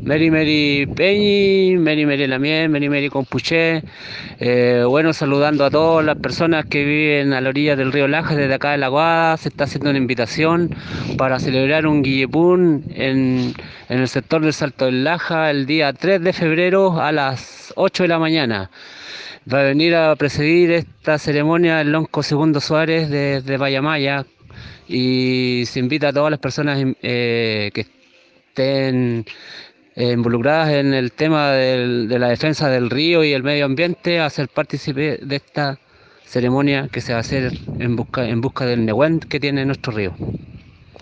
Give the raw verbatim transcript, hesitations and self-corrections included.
Meri Meri Peñi, Meri Meri Lamiel, Meri Meri Compuché. Eh, bueno, saludando a todas las personas que viven a la orilla del río Laja, desde acá de la Guada, se está haciendo una invitación para celebrar un guillepún en, en el sector del Salto del Laja el día tres de febrero a las ocho de la mañana. Va a venir a presidir esta ceremonia el Lonco Segundo Suárez de, de Vallamaya, y se invita a todas las personas eh, que estén eh, involucradas en el tema del- de la defensa del río y el medio ambiente a ser partícipe de esta ceremonia que se va a hacer en busca, en busca del Nehuen que tiene nuestro río.